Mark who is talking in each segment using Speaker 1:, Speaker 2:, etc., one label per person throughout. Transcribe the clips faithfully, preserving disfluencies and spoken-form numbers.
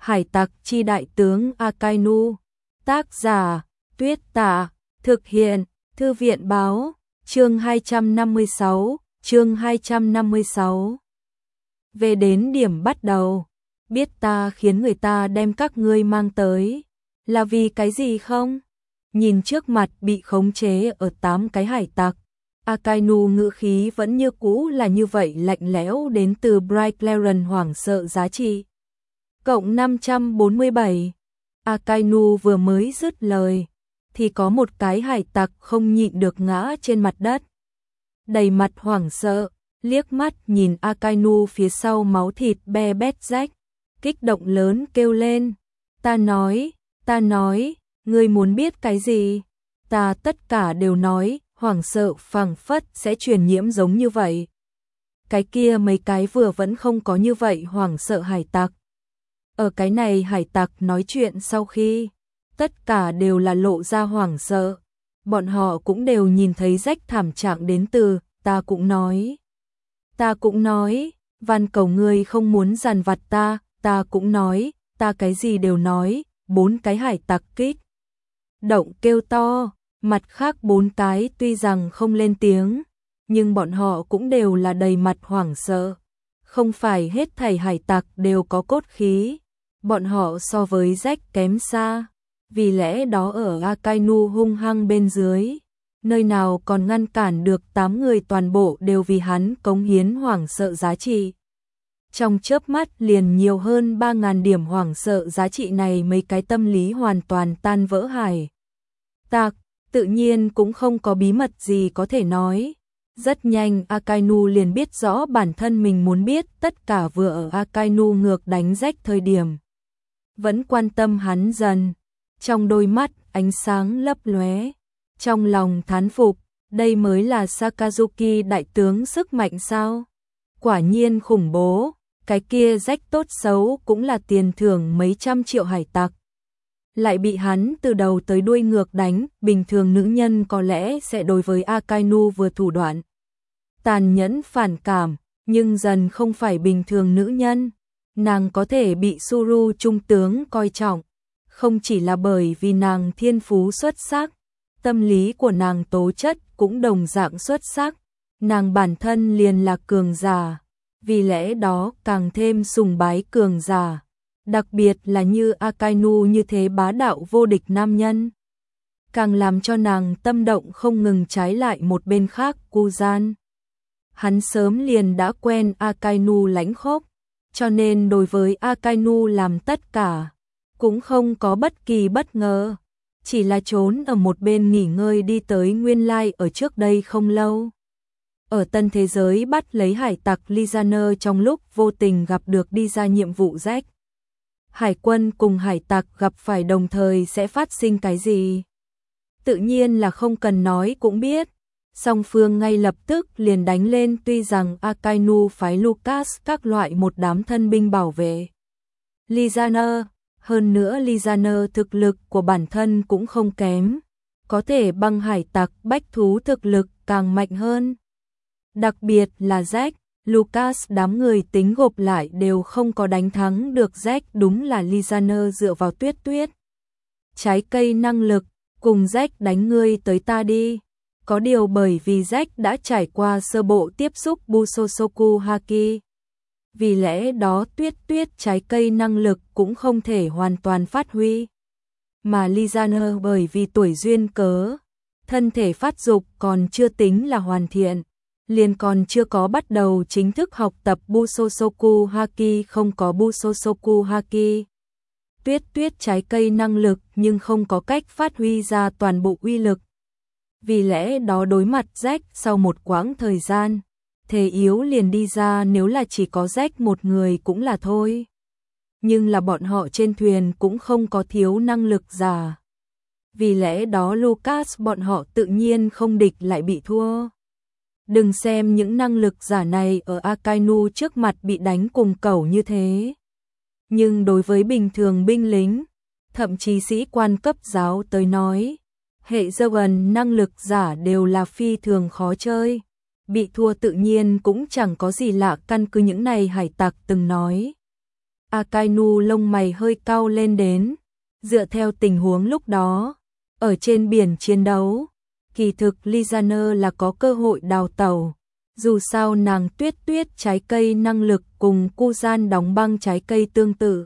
Speaker 1: Hải tặc chi đại tướng Akainu. Tác giả, Tuyết Tả. Thực hiện, Thư viện báo. Chương hai trăm năm mươi sáu. Chương hai trăm năm mươi sáu. Về đến điểm bắt đầu. Biết ta khiến người ta đem các ngươi mang tới. Là vì cái gì không? Nhìn trước mặt bị khống chế ở tám cái hải tặc. Akainu ngữ khí vẫn như cũ là như vậy, lạnh lẽo, đến từ Bright Laren hoảng sợ giá trị. Cộng năm trăm bốn mươi bảy. Akainu vừa mới dứt lời, thì có một cái hải tặc không nhịn được ngã trên mặt đất. Đầy mặt hoảng sợ, liếc mắt nhìn Akainu phía sau máu thịt be bét rách, kích động lớn kêu lên. Ta nói, ta nói, ngươi muốn biết cái gì? Ta tất cả đều nói, hoảng sợ phảng phất sẽ truyền nhiễm giống như vậy. Cái kia mấy cái vừa vẫn không có như vậy hoảng sợ hải tặc. Ở cái này hải tặc nói chuyện sau khi, tất cả đều là lộ ra hoảng sợ. Bọn họ cũng đều nhìn thấy rách thảm trạng đến từ, ta cũng nói. Ta cũng nói, van cầu ngươi không muốn giàn vặt ta, ta cũng nói, ta cái gì đều nói, bốn cái hải tặc kích động kêu to, mặt khác bốn cái tuy rằng không lên tiếng, nhưng bọn họ cũng đều là đầy mặt hoảng sợ. Không phải hết thảy hải tặc đều có cốt khí, bọn họ so với rách kém xa, vì lẽ đó ở Akainu hung hăng bên dưới, nơi nào còn ngăn cản được tám người toàn bộ đều vì hắn cống hiến hoảng sợ giá trị. Trong chớp mắt liền nhiều hơn ba nghìn điểm hoảng sợ giá trị này, mấy cái tâm lý hoàn toàn tan vỡ hải tặc, tự nhiên cũng không có bí mật gì có thể nói. Rất nhanh Akainu liền biết rõ bản thân mình muốn biết tất cả, vừa ở Akainu ngược đánh rách thời điểm. Vẫn quan tâm hắn dần, trong đôi mắt ánh sáng lấp lóe, trong lòng thán phục, đây mới là Sakazuki đại tướng sức mạnh sao? Quả nhiên khủng bố, cái kia rách tốt xấu cũng là tiền thưởng mấy trăm triệu hải tặc. Lại bị hắn từ đầu tới đuôi ngược đánh, bình thường nữ nhân có lẽ sẽ đối với Akainu vừa thủ đoạn tàn nhẫn phản cảm, nhưng dần không phải bình thường nữ nhân. Nàng có thể bị Suru trung tướng coi trọng, không chỉ là bởi vì nàng thiên phú xuất sắc, tâm lý của nàng tố chất cũng đồng dạng xuất sắc, nàng bản thân liền là cường giả, vì lẽ đó càng thêm sùng bái cường giả, đặc biệt là như Akainu như thế bá đạo vô địch nam nhân. Càng làm cho nàng tâm động không ngừng. Trái lại một bên khác, Kuzan, hắn sớm liền đã quen Akainu lãnh khốc, cho nên đối với Akainu làm tất cả cũng không có bất kỳ bất ngờ, chỉ là trốn ở một bên nghỉ ngơi. Đi tới nguyên lai ở trước đây không lâu, ở tân thế giới bắt lấy hải tặc Lizaner, trong lúc vô tình gặp được đi ra nhiệm vụ rách. Hải quân cùng hải tặc gặp phải đồng thời sẽ phát sinh cái gì? Tự nhiên là không cần nói cũng biết. Song phương ngay lập tức liền đánh lên, tuy rằng Akainu phái Lucas các loại một đám thân binh bảo vệ Lizaner, hơn nữa Lizaner thực lực của bản thân cũng không kém, có thể bằng hải tặc bách thú thực lực càng mạnh hơn. Đặc biệt là Jack, Lucas đám người tính gộp lại đều không có đánh thắng được Jack, đúng là Lizaner dựa vào tuyết tuyết trái cây năng lực, cùng Jack đánh ngươi tới ta đi. Có điều bởi vì Jack đã trải qua sơ bộ tiếp xúc Busosoku Haki, vì lẽ đó tuyết tuyết trái cây năng lực cũng không thể hoàn toàn phát huy. Mà Lizaner bởi vì tuổi duyên cớ, thân thể phát dục còn chưa tính là hoàn thiện, liền còn chưa có bắt đầu chính thức học tập Busosoku Haki, không có Busosoku Haki. Tuyết tuyết trái cây năng lực nhưng không có cách phát huy ra toàn bộ uy lực. Vì lẽ đó đối mặt Jack sau một quãng thời gian, thể yếu liền đi ra, nếu là chỉ có Jack một người cũng là thôi. Nhưng là bọn họ trên thuyền cũng không có thiếu năng lực giả. Vì lẽ đó Lucas bọn họ tự nhiên không địch lại bị thua. Đừng xem những năng lực giả này ở Akainu trước mặt bị đánh cùng cẩu như thế. Nhưng đối với bình thường binh lính, thậm chí sĩ quan cấp giáo tới nói, hệ Zogan năng lực giả đều là phi thường khó chơi. Bị thua tự nhiên cũng chẳng có gì lạ, căn cứ những này hải tặc từng nói. Akainu lông mày hơi cau lên đến, dựa theo tình huống lúc đó, ở trên biển chiến đấu, kỳ thực Lizaner là có cơ hội đào tẩu. Dù sao nàng tuyết tuyết trái cây năng lực cùng Kuzan đóng băng trái cây tương tự.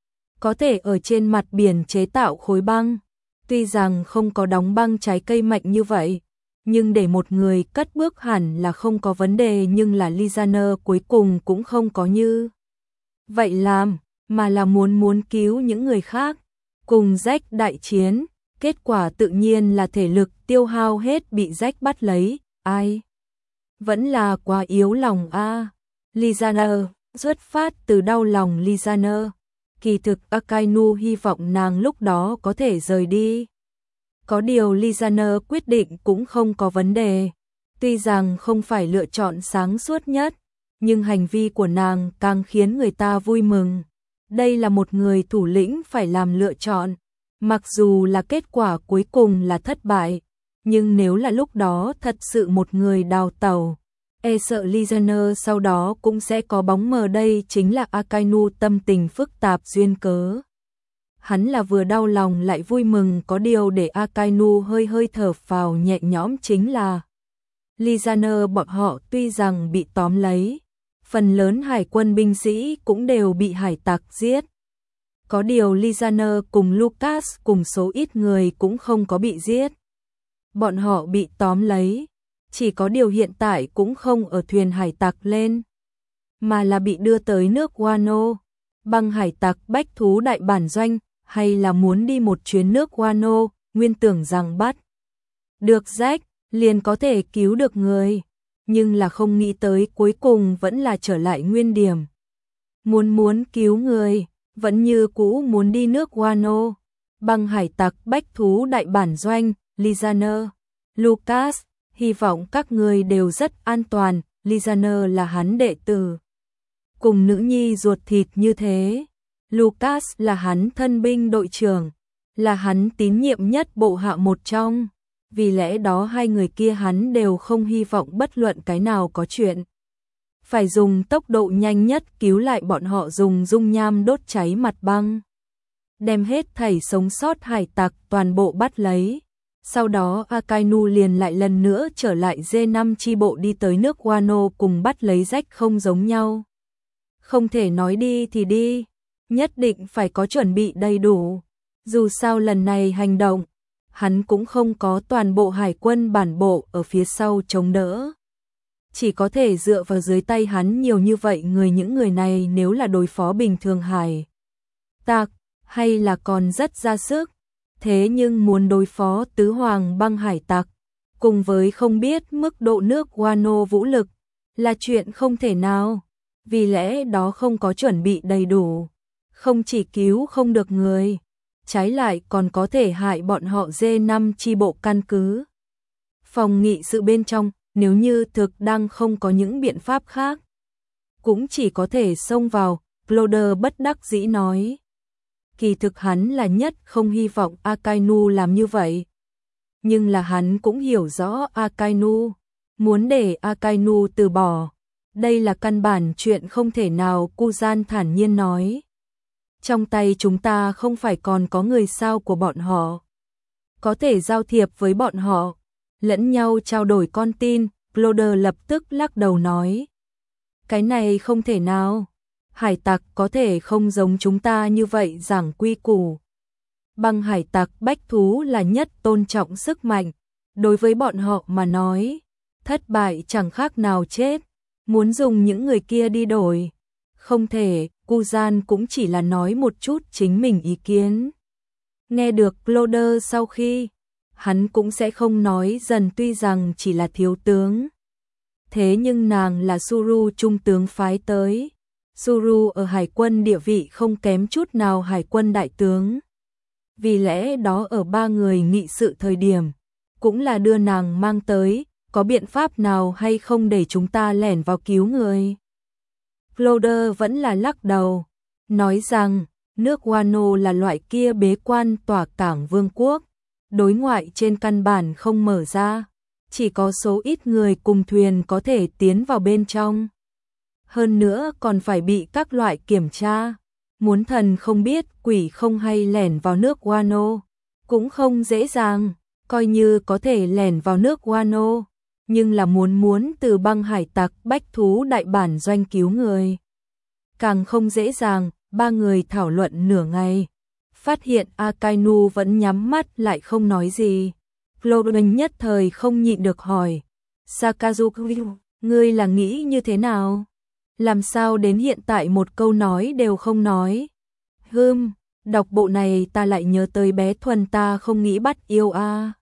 Speaker 1: Có thể ở trên mặt biển chế tạo khối băng. Tuy rằng không có đóng băng trái cây mạnh như vậy, nhưng để một người cất bước hẳn là không có vấn đề, nhưng là Lizaner cuối cùng cũng không có như vậy làm, mà là muốn muốn cứu những người khác. Cùng Jack đại chiến, kết quả tự nhiên là thể lực tiêu hao hết bị Jack bắt lấy, ai? Vẫn là quá yếu lòng a. À. Lizaner, xuất phát từ đau lòng Lizaner. Kỳ thực Akainu hy vọng nàng lúc đó có thể rời đi. Có điều Lizaner quyết định cũng không có vấn đề. Tuy rằng không phải lựa chọn sáng suốt nhất, nhưng hành vi của nàng càng khiến người ta vui mừng. Đây là một người thủ lĩnh phải làm lựa chọn. Mặc dù là kết quả cuối cùng là thất bại, nhưng nếu là lúc đó thật sự một người đào tẩu, e sợ Lizaner sau đó cũng sẽ có bóng mờ. Đây chính là Akainu tâm tình phức tạp duyên cớ. Hắn là vừa đau lòng lại vui mừng, có điều để Akainu hơi hơi thở phào nhẹ nhõm chính là Lizaner bọn họ tuy rằng bị tóm lấy, phần lớn hải quân binh sĩ cũng đều bị hải tặc giết. Có điều Lizaner cùng Lucas cùng số ít người cũng không có bị giết. Bọn họ bị tóm lấy, chỉ có điều hiện tại cũng không ở thuyền hải tặc lên, mà là bị đưa tới nước Wano, băng hải tặc bách thú đại bản doanh, hay là muốn đi một chuyến nước Wano, nguyên tưởng rằng bắt được Jack liền có thể cứu được người, nhưng là không nghĩ tới cuối cùng vẫn là trở lại nguyên điểm. Muốn muốn cứu người, vẫn như cũ muốn đi nước Wano, băng hải tặc bách thú đại bản doanh. Lizaner, Lucas, hy vọng các người đều rất an toàn. Lizaner là hắn đệ tử, cùng nữ nhi ruột thịt như thế. Lucas là hắn thân binh đội trưởng, là hắn tín nhiệm nhất bộ hạ một trong. Vì lẽ đó hai người kia hắn đều không hy vọng bất luận cái nào có chuyện. Phải dùng tốc độ nhanh nhất cứu lại bọn họ, dùng dung nham đốt cháy mặt băng, đem hết thảy sống sót hải tặc toàn bộ bắt lấy. Sau đó Akainu liền lại lần nữa trở lại D năm chi bộ đi tới nước Wano cùng bắt lấy Jack. Không giống nhau. Không thể nói đi thì đi, nhất định phải có chuẩn bị đầy đủ. Dù sao lần này hành động, hắn cũng không có toàn bộ hải quân bản bộ ở phía sau chống đỡ. Chỉ có thể dựa vào dưới tay hắn nhiều như vậy người, những người này nếu là đối phó bình thường hải tặc hay là còn rất ra sức. Thế nhưng muốn đối phó tứ hoàng băng hải tặc, cùng với không biết mức độ nước Wano vũ lực, là chuyện không thể nào. Vì lẽ đó không có chuẩn bị đầy đủ, không chỉ cứu không được người, trái lại còn có thể hại bọn họ D năm chi bộ căn cứ. Phòng nghị sự bên trong, nếu như thực đang không có những biện pháp khác, cũng chỉ có thể xông vào. Cloder bất đắc dĩ nói. Kỳ thực hắn là nhất không hy vọng Akainu làm như vậy. Nhưng là hắn cũng hiểu rõ Akainu, muốn để Akainu từ bỏ. Đây là căn bản chuyện không thể nào. Kuzan thản nhiên nói. Trong tay chúng ta không phải còn có người sao của bọn họ. Có thể giao thiệp với bọn họ, lẫn nhau trao đổi con tin. Cloder lập tức lắc đầu nói. Cái này không thể nào. Hải tặc có thể không giống chúng ta như vậy giảng quy củ. Băng hải tặc bách thú là nhất tôn trọng sức mạnh. Đối với bọn họ mà nói, thất bại chẳng khác nào chết. Muốn dùng những người kia đi đổi, không thể. Kuzan cũng chỉ là nói một chút chính mình ý kiến. Nghe được Cloder sau khi, hắn cũng sẽ không nói dần. Tuy rằng chỉ là thiếu tướng, thế nhưng nàng là Suru trung tướng phái tới. Suru ở hải quân địa vị không kém chút nào hải quân đại tướng. Vì lẽ đó ở ba người nghị sự thời điểm, cũng là đưa nàng mang tới. Có biện pháp nào hay không để chúng ta lẻn vào cứu người? Cloder vẫn là lắc đầu, nói rằng nước Wano là loại kia bế quan tỏa cảng vương quốc, đối ngoại trên căn bản không mở ra, chỉ có số ít người cùng thuyền có thể tiến vào bên trong. Hơn nữa còn phải bị các loại kiểm tra. Muốn thần không biết quỷ không hay lẻn vào nước Wano, cũng không dễ dàng, coi như có thể lẻn vào nước Wano, nhưng là muốn muốn từ băng hải tặc bách thú đại bản doanh cứu người. Càng không dễ dàng, ba người thảo luận nửa ngày. Phát hiện Akainu vẫn nhắm mắt lại không nói gì. Florence nhất thời không nhịn được hỏi. Sakazuki, ngươi là nghĩ như thế nào? Làm sao đến hiện tại một câu nói đều không nói? Hừm, đọc bộ này ta lại nhớ tới bé Thuần ta không nghĩ bắt yêu a.